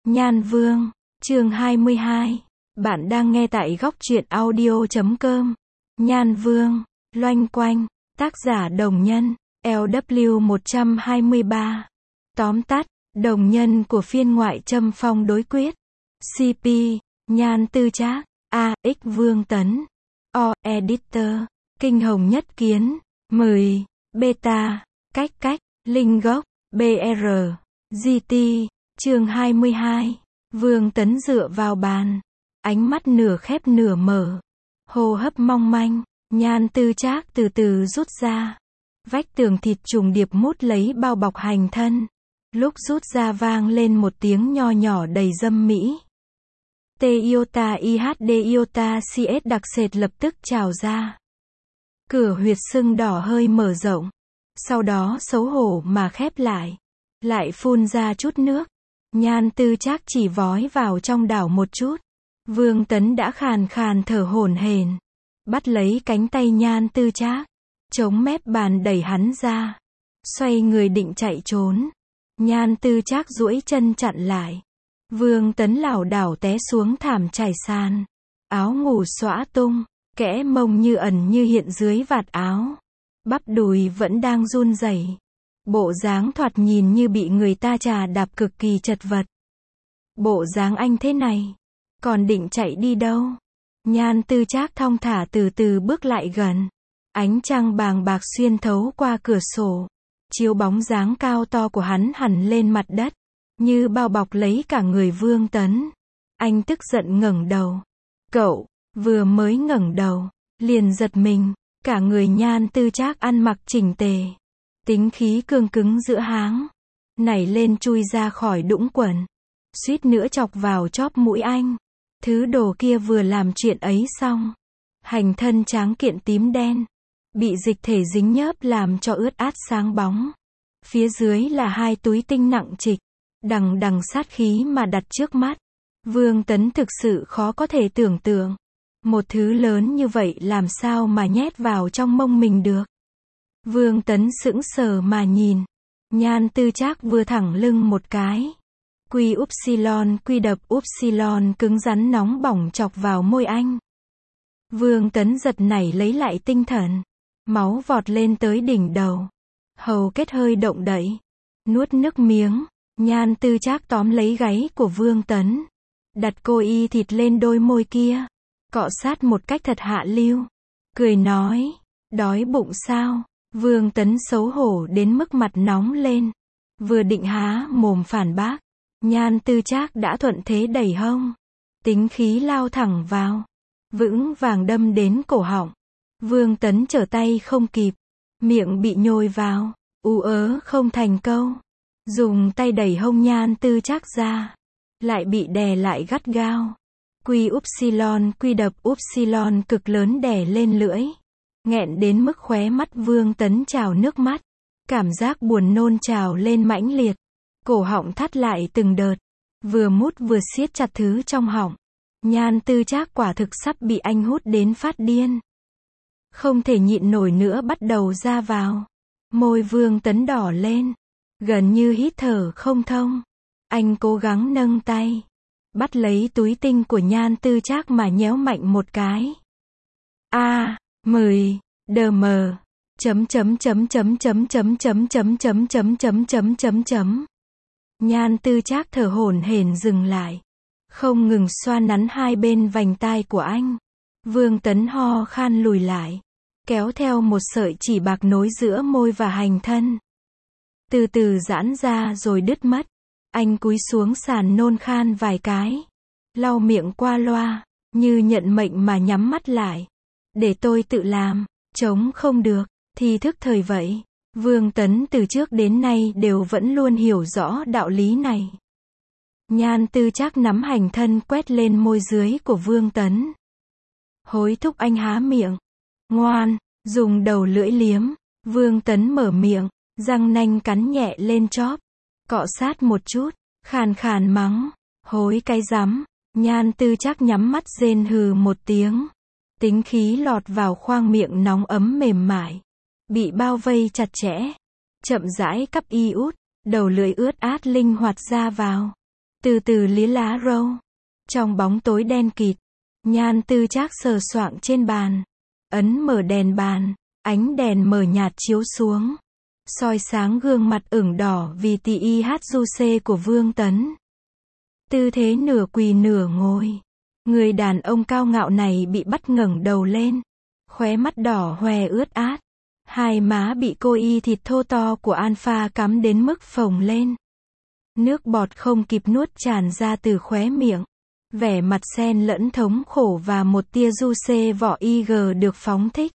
Nhan Vương, chương 22. Bạn đang nghe tại góc truyện audio.com. Nhan Vương, loanh quanh, tác giả Đồng Nhân, LW 123. Tóm tắt, đồng nhân của phiên ngoại châm phong đối quyết. CP, Nhan Tư Trác, AX Vương Tấn, O, Editor, Kinh Hồng Nhất Kiến, 10, Beta, cách, Linh Gốc, BR, GT, chương 22. Vương Tấn dựa vào bàn, ánh mắt nửa khép nửa mở, hô hấp mong manh. Nhan Tư Trác từ từ rút ra. Vách tường thịt trùng điệp mút lấy bao bọc hành thân. Lúc rút ra vang lên một tiếng nho nhỏ đầy dâm mỹ. T iota IHD iota CS đặc sệt lập tức trào ra. Cửa huyệt sưng đỏ hơi mở rộng. Sau đó xấu hổ mà khép lại. Lại phun ra chút nước. Nhan Tư Trác chỉ vói vào trong đảo một chút. Vương Tấn đã khàn khàn thở hổn hển. Bắt lấy cánh tay Nhan Tư Trác. Chống mép bàn đẩy hắn ra. Xoay người định chạy trốn. Nhan Tư Trác duỗi chân chặn lại. Vương Tấn lảo đảo té xuống thảm trải sàn. Áo ngủ xõa tung. Kẽ mông như ẩn như hiện dưới vạt áo. Bắp đùi vẫn đang run rẩy. Bộ dáng thoạt nhìn như bị người ta chà đạp cực kỳ chật vật. Bộ dáng anh thế này, còn định chạy đi đâu? Nhan Tư Trác thong thả từ từ bước lại gần. Ánh trăng bàng bạc xuyên thấu qua cửa sổ, chiếu bóng dáng cao to của hắn hẳn lên mặt đất, như bao bọc lấy cả người Vương Tấn. Anh tức giận ngẩng đầu. Cậu, vừa mới ngẩng đầu, liền giật mình, cả người Nhan Tư Trác ăn mặc chỉnh tề. Tính khí cương cứng giữa háng, nảy lên chui ra khỏi đũng quần, suýt nữa chọc vào chóp mũi anh. Thứ đồ kia vừa làm chuyện ấy xong, hành thân tráng kiện tím đen, bị dịch thể dính nhớp làm cho ướt át sáng bóng. Phía dưới là hai túi tinh nặng trịch, đằng đằng sát khí mà đặt trước mắt. Vương Tấn thực sự khó có thể tưởng tượng, một thứ lớn như vậy làm sao mà nhét vào trong mông mình được. Vương Tấn sững sờ mà nhìn. Nhan Tư Trác vừa thẳng lưng một cái. Quy upsilon quy đập upsilon cứng rắn nóng bỏng chọc vào môi anh. Vương Tấn giật nảy lấy lại tinh thần. Máu vọt lên tới đỉnh đầu. Hầu kết hơi động đậy. Nuốt nước miếng. Nhan Tư Trác tóm lấy gáy của Vương Tấn. Đặt cô y thịt lên đôi môi kia. Cọ sát một cách thật hạ lưu. Cười nói. Đói bụng sao? Vương Tấn xấu hổ đến mức mặt nóng lên. Vừa định há mồm phản bác, Nhan Tư Trác đã thuận thế đẩy hông. Tính khí lao thẳng vào. Vững vàng đâm đến cổ họng. Vương Tấn trở tay không kịp. Miệng bị nhồi vào. Ú ớ không thành câu. Dùng tay đẩy hông Nhan Tư Trác ra. Lại bị đè lại gắt gao. Quy upsilon quy đập upsilon cực lớn đè lên lưỡi. Nghẹn đến mức khóe mắt Vương Tấn trào nước mắt. Cảm giác buồn nôn trào lên mãnh liệt. Cổ họng thắt lại từng đợt. Vừa mút vừa siết chặt thứ trong họng. Nhan Tư Trác quả thực sắp bị anh hút đến phát điên. Không thể nhịn nổi nữa bắt đầu ra vào. Môi Vương Tấn đỏ lên. Gần như hít thở không thông. Anh cố gắng nâng tay. Bắt lấy túi tinh của Nhan Tư Trác mà nhéo mạnh một cái. A. 10, đm, chấm. Nhan Tư Trác thở hổn hển dừng lại, không ngừng xoa nắn hai bên vành tai của anh. Vương Tấn ho khan lùi lại, kéo theo một sợi chỉ bạc nối giữa môi và hành thân. Từ từ giãn ra rồi đứt mất. Anh cúi xuống sàn nôn khan vài cái, lau miệng qua loa, như nhận mệnh mà nhắm mắt lại. Để tôi tự làm, chống không được, thì thức thời vậy. Vương Tấn từ trước đến nay đều vẫn luôn hiểu rõ đạo lý này. Nhan Tư Trác nắm hành thân quét lên môi dưới của Vương Tấn. Hối thúc anh há miệng. Ngoan, dùng đầu lưỡi liếm. Vương Tấn mở miệng, răng nanh cắn nhẹ lên chóp. Cọ sát một chút, khàn khàn mắng. Hối cái rắm. Nhan Tư Trác nhắm mắt rên hừ một tiếng. Tính khí lọt vào khoang miệng nóng ấm mềm mại. Bị bao vây chặt chẽ. Chậm rãi cắp y út. Đầu lưỡi ướt át linh hoạt ra vào. từ từ lía lá râu. Trong bóng tối đen kịt, Nhan Tư Trác sờ soạng trên bàn, ấn mở đèn bàn, ánh đèn mờ nhạt chiếu xuống, soi sáng gương mặt ửng đỏ vì TIHUC của Vương Tấn. Tư thế nửa quỳ nửa ngồi, người đàn ông cao ngạo này bị bắt ngẩng đầu lên, khóe mắt đỏ hoe ướt át, hai má bị cô y thịt thô to của Alpha cắm đến mức phồng lên. Nước bọt không kịp nuốt tràn ra từ khóe miệng, vẻ mặt xen lẫn thống khổ và một tia juice vỏ IG được phóng thích.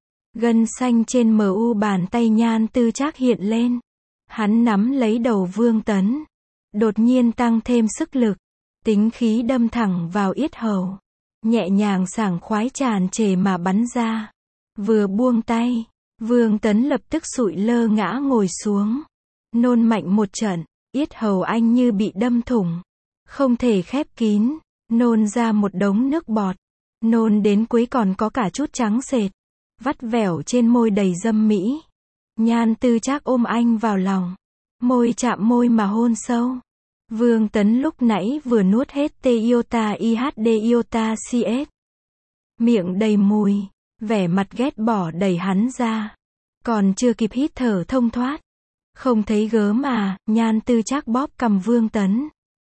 Gân xanh trên mu bàn tay Nhan Tư Trác hiện lên. Hắn nắm lấy đầu Vương Tấn, đột nhiên tăng thêm sức lực, tính khí đâm thẳng vào yết hầu, nhẹ nhàng sảng khoái tràn trề mà bắn ra. Vừa buông tay, Vương Tấn lập tức sụi lơ ngã ngồi xuống, nôn mạnh một trận, yết hầu anh như bị đâm thủng, không thể khép kín, nôn ra một đống nước bọt, nôn đến cuối còn có cả chút trắng sệt, vắt vẻo trên môi đầy dâm mỹ. Nhan Tư Trác ôm anh vào lòng, môi chạm môi mà hôn sâu. Vương Tấn lúc nãy vừa nuốt hết T-iota IHD iota CS, miệng đầy mùi, vẻ mặt ghét bỏ đẩy hắn ra, còn chưa kịp hít thở thông thoát, không thấy gớm à? Nhan Tư Trác bóp cằm Vương Tấn,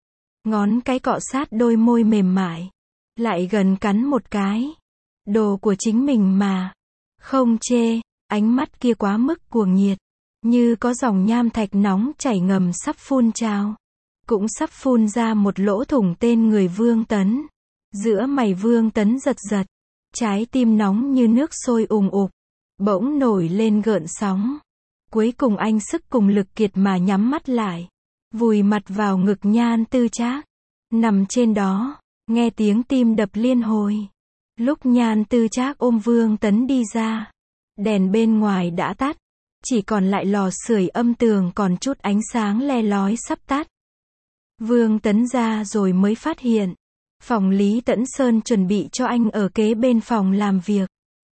ngón cái cọ sát đôi môi mềm mại, lại gần cắn một cái. Đồ của chính mình mà, không chê. Ánh mắt kia quá mức cuồng nhiệt, như có dòng nham thạch nóng chảy ngầm sắp phun trào, cũng sắp phun ra một lỗ thủng tên người Vương Tấn. Giữa mày Vương Tấn giật giật, trái tim nóng như nước sôi ùng ục, bỗng nổi lên gợn sóng. Cuối cùng anh sức cùng lực kiệt mà nhắm mắt lại, vùi mặt vào ngực Nhan Tư Trác, nằm trên đó, nghe tiếng tim đập liên hồi. Lúc Nhan Tư Trác ôm Vương Tấn đi ra, đèn bên ngoài đã tắt, chỉ còn lại lò sưởi âm tường còn chút ánh sáng le lói sắp tắt. Vương Tấn ra rồi mới phát hiện, phòng Lý Tẫn Sơn chuẩn bị cho anh ở kế bên phòng làm việc.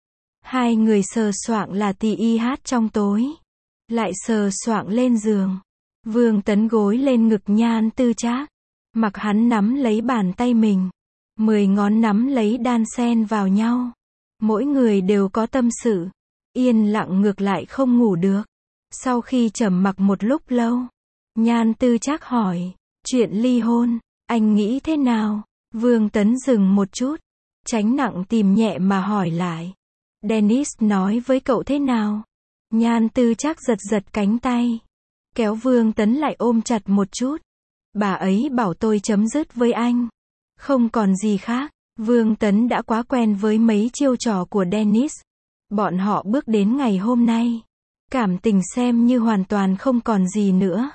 Hai người sờ soạng là TIH trong tối, lại sờ soạng lên giường. Vương Tấn gối lên ngực Nhan Tư Trác, mặc hắn nắm lấy bàn tay mình, 10 ngón nắm lấy đan xen vào nhau. Mỗi người đều có tâm sự, yên lặng ngược lại không ngủ được. Sau khi trầm mặc một lúc lâu, Nhan Tư Trác hỏi, chuyện ly hôn, anh nghĩ thế nào? Vương Tấn dừng một chút, tránh nặng tìm nhẹ mà hỏi lại, Dennis nói với cậu thế nào? Nhan Tư Trác giật giật cánh tay, kéo Vương Tấn lại ôm chặt một chút. Bà ấy bảo tôi chấm dứt với anh, không còn gì khác. Vương Tấn đã quá quen với mấy chiêu trò của Dennis. Bọn họ bước đến ngày hôm nay, cảm tình xem như hoàn toàn không còn gì nữa.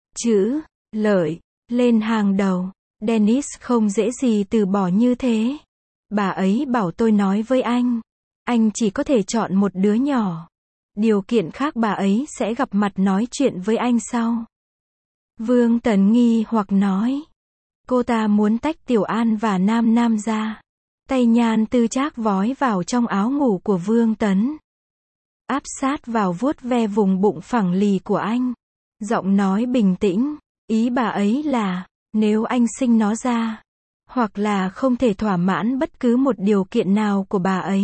Chữ lợi lên hàng đầu, Dennis không dễ gì từ bỏ như thế. Bà ấy bảo tôi nói với anh chỉ có thể chọn một đứa nhỏ. Điều kiện khác bà ấy sẽ gặp mặt nói chuyện với anh sau. Vương Tấn nghi hoặc nói, cô ta muốn tách Tiểu An và Nam Nam ra. Tay Nhan Tư Trác vói vào trong áo ngủ của Vương Tấn, áp sát vào vuốt ve vùng bụng phẳng lì của anh. Giọng nói bình tĩnh, ý bà ấy là, nếu anh sinh nó ra, hoặc là không thể thỏa mãn bất cứ một điều kiện nào của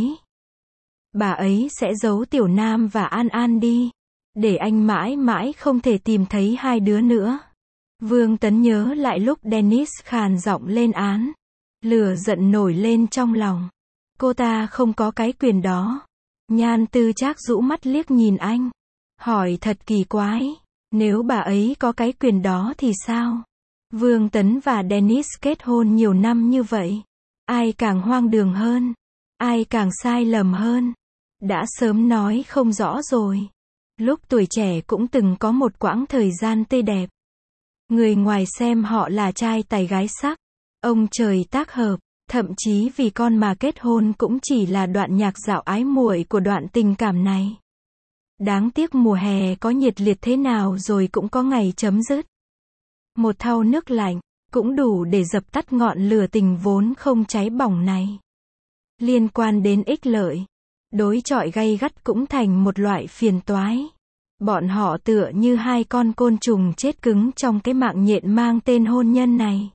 bà ấy sẽ giấu Tiểu Nam và An An đi, để anh mãi mãi không thể tìm thấy hai đứa nữa. Vương Tấn nhớ lại lúc Dennis khàn giọng lên án, lửa giận nổi lên trong lòng. Cô ta không có cái quyền đó. Nhan Tư Trác rũ mắt liếc nhìn anh, hỏi thật kỳ quái, nếu bà ấy có cái quyền đó thì sao? Vương Tấn và Dennis kết hôn nhiều năm như vậy, ai càng hoang đường hơn, ai càng sai lầm hơn, đã sớm nói không rõ rồi. Lúc tuổi trẻ cũng từng có một quãng thời gian tươi đẹp. Người ngoài xem họ là trai tài gái sắc, ông trời tác hợp, thậm chí vì con mà kết hôn cũng chỉ là đoạn nhạc dạo ái muội của đoạn tình cảm này. Đáng tiếc mùa hè có nhiệt liệt thế nào rồi cũng có ngày chấm dứt. Một thau nước lạnh, cũng đủ để dập tắt ngọn lửa tình vốn không cháy bỏng này. Liên quan đến ích lợi, đối chọi gay gắt cũng thành một loại phiền toái. Bọn họ tựa như hai con côn trùng chết cứng trong cái mạng nhện mang tên hôn nhân này.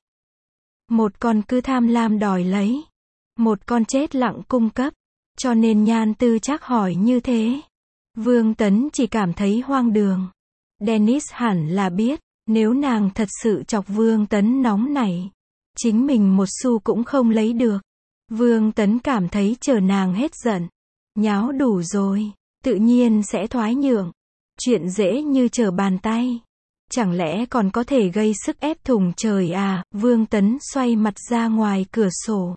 Một con cứ tham lam đòi lấy, một con chết lặng cung cấp, cho nên Nhan Tư Trác hỏi như thế. Vương Tấn chỉ cảm thấy hoang đường. Dennis hẳn là biết, nếu nàng thật sự chọc Vương Tấn nóng nảy, chính mình một xu cũng không lấy được. Vương Tấn cảm thấy chờ nàng hết giận, nháo đủ rồi, tự nhiên sẽ thoái nhượng. Chuyện dễ như trở bàn tay. Chẳng lẽ còn có thể gây sức ép thủng trời à? Vương Tấn xoay mặt ra ngoài cửa sổ,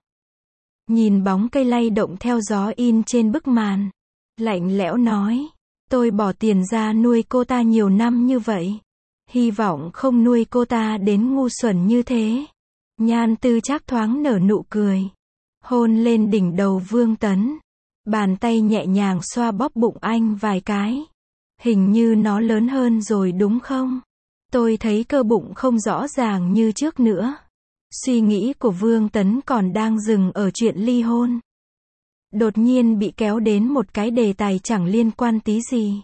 nhìn bóng cây lay động theo gió in trên bức màn, lạnh lẽo nói, tôi bỏ tiền ra nuôi cô ta nhiều năm như vậy, hy vọng không nuôi cô ta đến ngu xuẩn như thế. Nhan Tư Trác thoáng nở nụ cười, hôn lên đỉnh đầu Vương Tấn, bàn tay nhẹ nhàng xoa bóp bụng anh vài cái. Hình như nó lớn hơn rồi đúng không? Tôi thấy cơ bụng không rõ ràng như trước nữa. Suy nghĩ của Vương Tấn còn đang dừng ở chuyện ly hôn. Đột nhiên bị kéo đến một cái đề tài chẳng liên quan tí gì.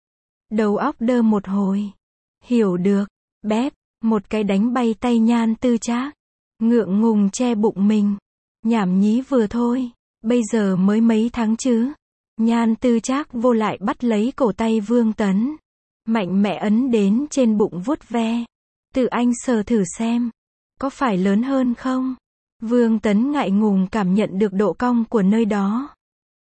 Đầu óc đơ một hồi. Hiểu được, bép, một cái đánh bay tay Nhan Tư Trác. Ngượng ngùng che bụng mình. Nhảm nhí vừa thôi, bây giờ mới mấy tháng chứ. Nhan Tư Trác vô lại bắt lấy cổ tay Vương Tấn, mạnh mẽ ấn đến trên bụng vuốt ve. Tự anh sờ thử xem, có phải lớn hơn không? Vương Tấn ngại ngùng cảm nhận được độ cong của nơi đó.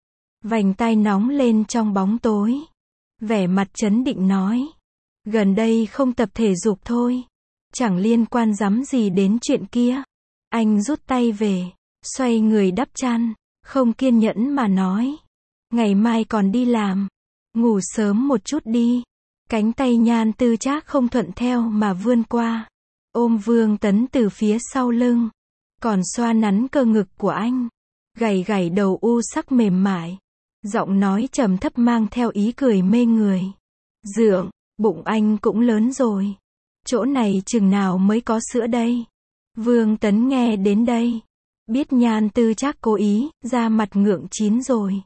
Vành tai nóng lên trong bóng tối. Vẻ mặt trấn định nói, gần đây không tập thể dục thôi, chẳng liên quan rắm gì đến chuyện kia. Anh rút tay về, xoay người đắp chăn, không kiên nhẫn mà nói, ngày mai còn đi làm, ngủ sớm một chút đi. Cánh tay Nhan Tư Trác không thuận theo mà vươn qua, ôm Vương Tấn từ phía sau lưng, còn xoa nắn cơ ngực của anh, gảy gảy đầu u sắc mềm mại, giọng nói trầm thấp mang theo ý cười mê người. Dượng, bụng anh cũng lớn rồi, chỗ này chừng nào mới có sữa đây? Vương Tấn nghe đến đây, biết Nhan Tư Trác cố ý, da mặt ngượng chín rồi.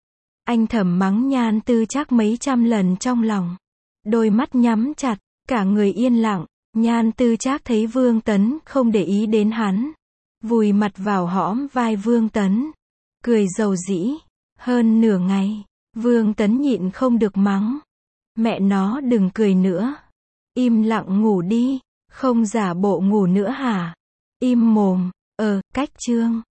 Anh thầm mắng Nhan Tư Trác mấy trăm lần trong lòng. Đôi mắt nhắm chặt, cả người yên lặng. Nhan Tư Trác thấy Vương Tấn không để ý đến hắn, vùi mặt vào hõm vai Vương Tấn, cười dầu dĩ. Hơn nửa ngày, Vương Tấn nhịn không được mắng, mẹ nó đừng cười nữa, im lặng ngủ đi, không giả bộ ngủ nữa hả? Im mồm. Cách chương